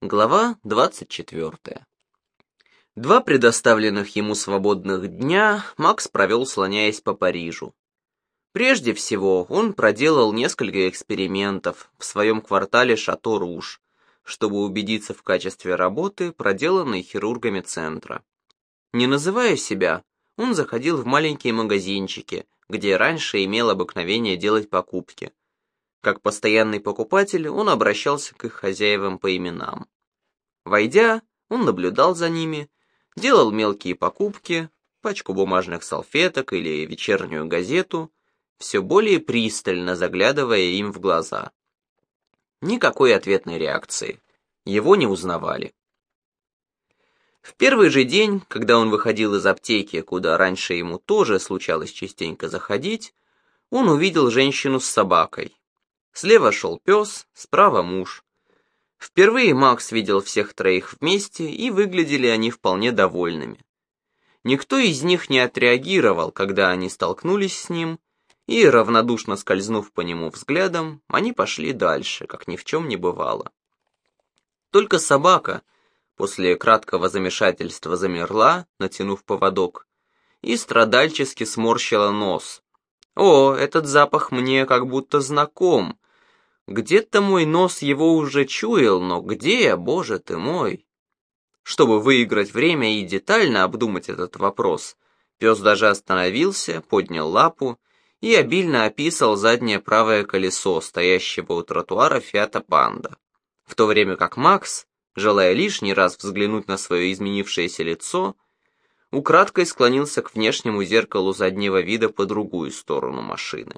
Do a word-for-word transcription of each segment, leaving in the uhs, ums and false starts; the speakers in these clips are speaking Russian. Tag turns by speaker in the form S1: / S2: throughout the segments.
S1: Глава двадцать четвёртая. Два предоставленных ему свободных дня Макс провел, слоняясь по Парижу. Прежде всего, он проделал несколько экспериментов в своем квартале Шато-Руж, чтобы убедиться в качестве работы, проделанной хирургами центра. Не называя себя, он заходил в маленькие магазинчики, где раньше имел обыкновение делать покупки. Как постоянный покупатель, он обращался к их хозяевам по именам. Войдя, он наблюдал за ними, делал мелкие покупки, пачку бумажных салфеток или вечернюю газету, все более пристально заглядывая им в глаза. Никакой ответной реакции. Его не узнавали. В первый же день, когда он выходил из аптеки, куда раньше ему тоже случалось частенько заходить, он увидел женщину с собакой. Слева шел пес, справа муж. Впервые Макс видел всех троих вместе, и выглядели они вполне довольными. Никто из них не отреагировал, когда они столкнулись с ним, и, равнодушно скользнув по нему взглядом, они пошли дальше, как ни в чем не бывало. Только собака после краткого замешательства замерла, натянув поводок, и страдальчески сморщила нос. «О, этот запах мне как будто знаком. Где-то мой нос его уже чуял, но где, боже ты мой?» Чтобы выиграть время и детально обдумать этот вопрос, пес даже остановился, поднял лапу и обильно описал заднее правое колесо, стоящего у тротуара Фиата Панда, в то время как Макс, желая лишний раз взглянуть на свое изменившееся лицо, украдкой склонился к внешнему зеркалу заднего вида по другую сторону машины.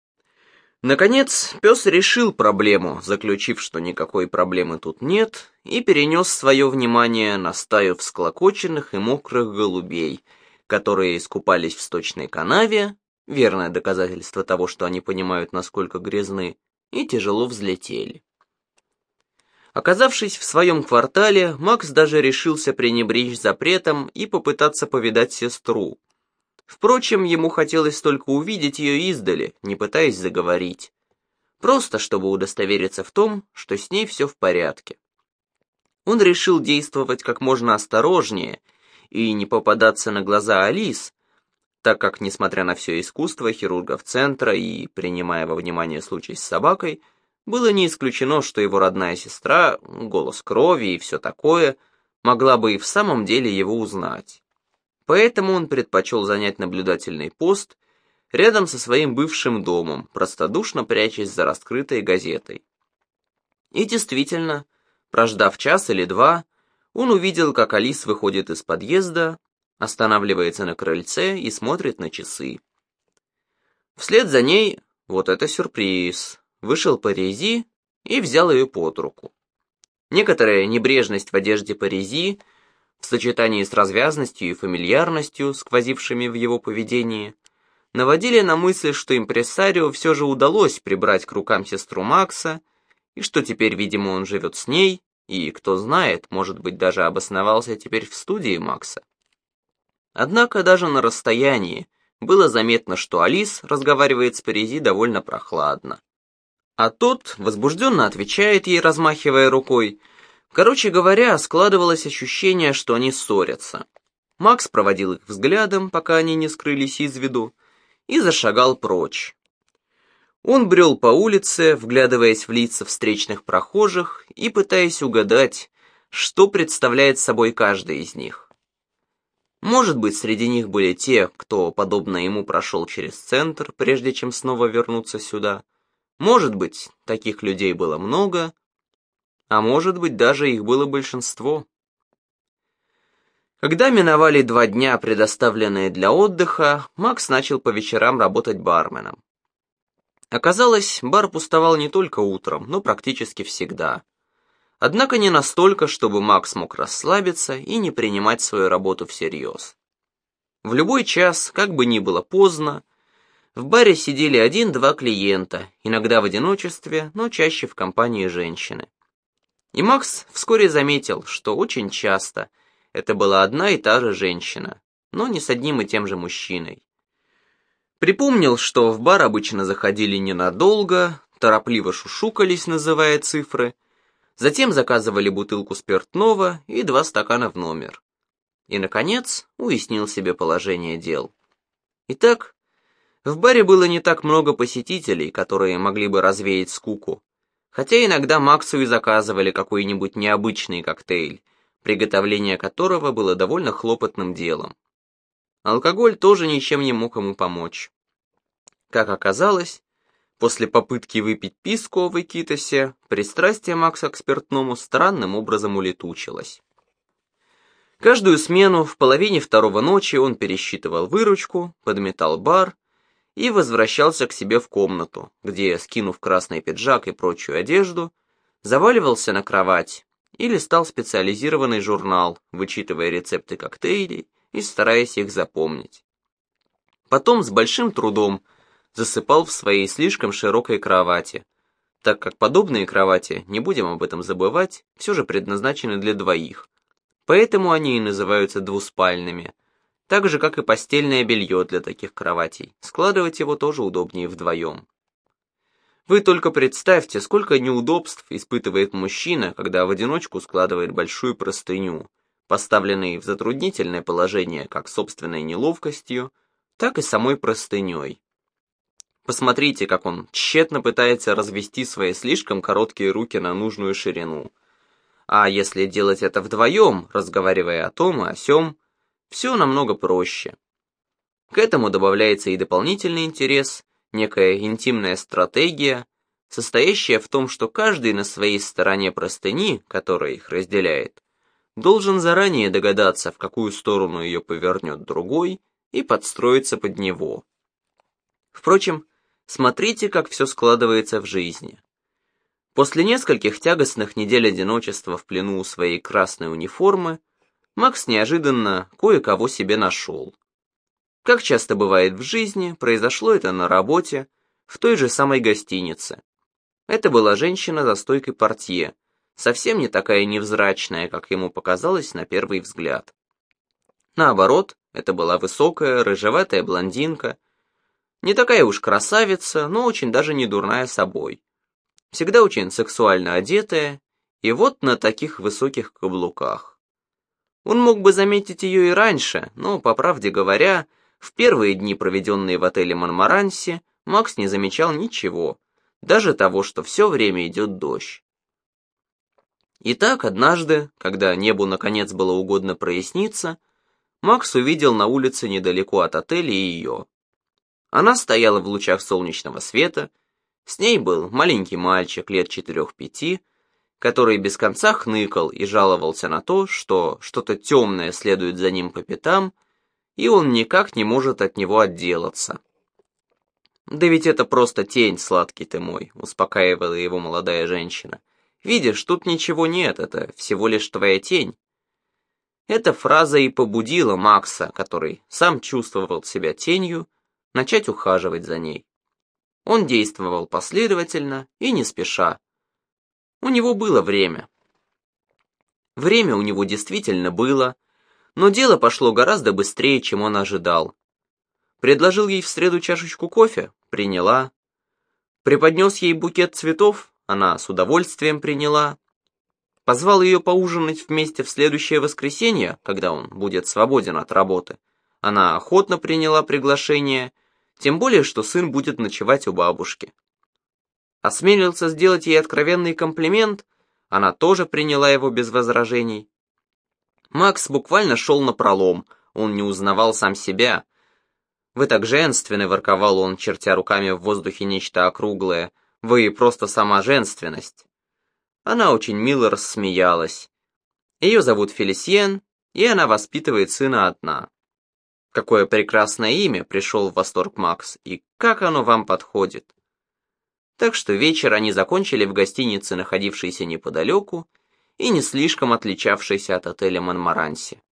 S1: Наконец, пес решил проблему, заключив, что никакой проблемы тут нет, и перенес свое внимание на стаю всклокоченных и мокрых голубей, которые искупались в сточной канаве, верное доказательство того, что они понимают, насколько грязны, и тяжело взлетели. Оказавшись в своем квартале, Макс даже решился пренебречь запретом и попытаться повидать сестру. Впрочем, ему хотелось только увидеть ее издали, не пытаясь заговорить. Просто чтобы удостовериться в том, что с ней все в порядке. Он решил действовать как можно осторожнее и не попадаться на глаза Алис, так как, несмотря на все искусство хирургов центра и принимая во внимание случай с собакой, было не исключено, что его родная сестра, голос крови и все такое, могла бы и в самом деле его узнать. Поэтому он предпочел занять наблюдательный пост рядом со своим бывшим домом, простодушно прячась за раскрытой газетой. И действительно, прождав час или два, он увидел, как Алис выходит из подъезда, останавливается на крыльце и смотрит на часы. Вслед за ней, вот это сюрприз, вышел Паризи и взял ее под руку. Некоторая небрежность в одежде Паризи, в сочетании с развязностью и фамильярностью, сквозившими в его поведении, наводили на мысль, что импресарио все же удалось прибрать к рукам сестру Макса, и что теперь, видимо, он живет с ней, и, кто знает, может быть, даже обосновался теперь в студии Макса. Однако даже на расстоянии было заметно, что Алис разговаривает с Паризи довольно прохладно. А тот возбужденно отвечает ей, размахивая рукой. Короче говоря, складывалось ощущение, что они ссорятся. Макс проводил их взглядом, пока они не скрылись из виду, и зашагал прочь. Он брел по улице, вглядываясь в лица встречных прохожих и пытаясь угадать, что представляет собой каждый из них. Может быть, среди них были те, кто, подобно ему, прошел через центр, прежде чем снова вернуться сюда. Может быть, таких людей было много, а может быть, даже их было большинство. Когда миновали два дня, предоставленные для отдыха, Макс начал по вечерам работать барменом. Оказалось, бар пустовал не только утром, но практически всегда. Однако не настолько, чтобы Макс мог расслабиться и не принимать свою работу всерьез. В любой час, как бы ни было поздно, в баре сидели один-два клиента, иногда в одиночестве, но чаще в компании женщины. И Макс вскоре заметил, что очень часто это была одна и та же женщина, но не с одним и тем же мужчиной. Припомнил, что в бар обычно заходили ненадолго, торопливо шушукались, называя цифры, Затем заказывали бутылку спиртного и два стакана в номер. И, наконец, уяснил себе положение дел. Итак, в баре было не так много посетителей, которые могли бы развеять скуку, хотя иногда Максу и заказывали какой-нибудь необычный коктейль, приготовление которого было довольно хлопотным делом. Алкоголь тоже ничем не мог ему помочь. Как оказалось, после попытки выпить писко в Икитосе, пристрастие Макса к спиртному странным образом улетучилось. Каждую смену в половине второго ночи он пересчитывал выручку, подметал бар и возвращался к себе в комнату, где, скинув красный пиджак и прочую одежду, заваливался на кровать и листал специализированный журнал, вычитывая рецепты коктейлей и стараясь их запомнить. Потом с большим трудом засыпал в своей слишком широкой кровати, так как подобные кровати, не будем об этом забывать, все же предназначены для двоих, поэтому они и называются двуспальными, так же, как и постельное белье для таких кроватей, складывать его тоже удобнее вдвоем. Вы только представьте, сколько неудобств испытывает мужчина, когда в одиночку складывает большую простыню, поставленной в затруднительное положение как собственной неловкостью, так и самой простыней. Посмотрите, как он тщетно пытается развести свои слишком короткие руки на нужную ширину. А если делать это вдвоем, разговаривая о том и о сём, все намного проще. К этому добавляется и дополнительный интерес, некая интимная стратегия, состоящая в том, что каждый на своей стороне простыни, которая их разделяет, должен заранее догадаться, в какую сторону ее повернет другой, и подстроиться под него. Впрочем, смотрите, как все складывается в жизни. После нескольких тягостных недель одиночества в плену у своей красной униформы, Макс неожиданно кое-кого себе нашел. Как часто бывает в жизни, произошло это на работе, в той же самой гостинице. Это была женщина за стойкой портье, совсем не такая невзрачная, как ему показалось на первый взгляд. Наоборот, это была высокая, рыжеватая блондинка, не такая уж красавица, но очень даже не дурная собой. Всегда очень сексуально одетая, и вот на таких высоких каблуках. Он мог бы заметить ее и раньше, но, по правде говоря, в первые дни, проведенные в отеле Монмаранси, Макс не замечал ничего, даже того, что все время идет дождь. Итак, однажды, когда небу наконец было угодно проясниться, Макс увидел на улице недалеко от отеля ее. Она стояла в лучах солнечного света, с ней был маленький мальчик лет четырех-пяти, который без конца хныкал и жаловался на то, что что-то темное следует за ним по пятам, и он никак не может от него отделаться. «Да ведь это просто тень, сладкий ты мой», — успокаивала его молодая женщина. «Видишь, тут ничего нет, это всего лишь твоя тень». Эта фраза и побудила Макса, который сам чувствовал себя тенью, начать ухаживать за ней. Он действовал последовательно и не спеша. У него было время. Время у него действительно было, но дело пошло гораздо быстрее, чем он ожидал. Предложил ей в среду чашечку кофе, приняла. Преподнес ей букет цветов, она с удовольствием приняла. Позвал ее поужинать вместе в следующее воскресенье, когда он будет свободен от работы. Она охотно приняла приглашение, тем более, что сын будет ночевать у бабушки. Осмелился сделать ей откровенный комплимент, она тоже приняла его без возражений. Макс буквально шел напролом, он не узнавал сам себя. «Вы так женственны», — ворковал он, чертя руками в воздухе нечто округлое, «вы просто сама женственность». Она очень мило рассмеялась. Ее зовут Фелисиен, и она воспитывает сына одна. «Какое прекрасное имя», — пришел в восторг Макс, «и как оно вам подходит». Так что вечер они закончили в гостинице, находившейся неподалеку и не слишком отличавшейся от отеля Монмаранси.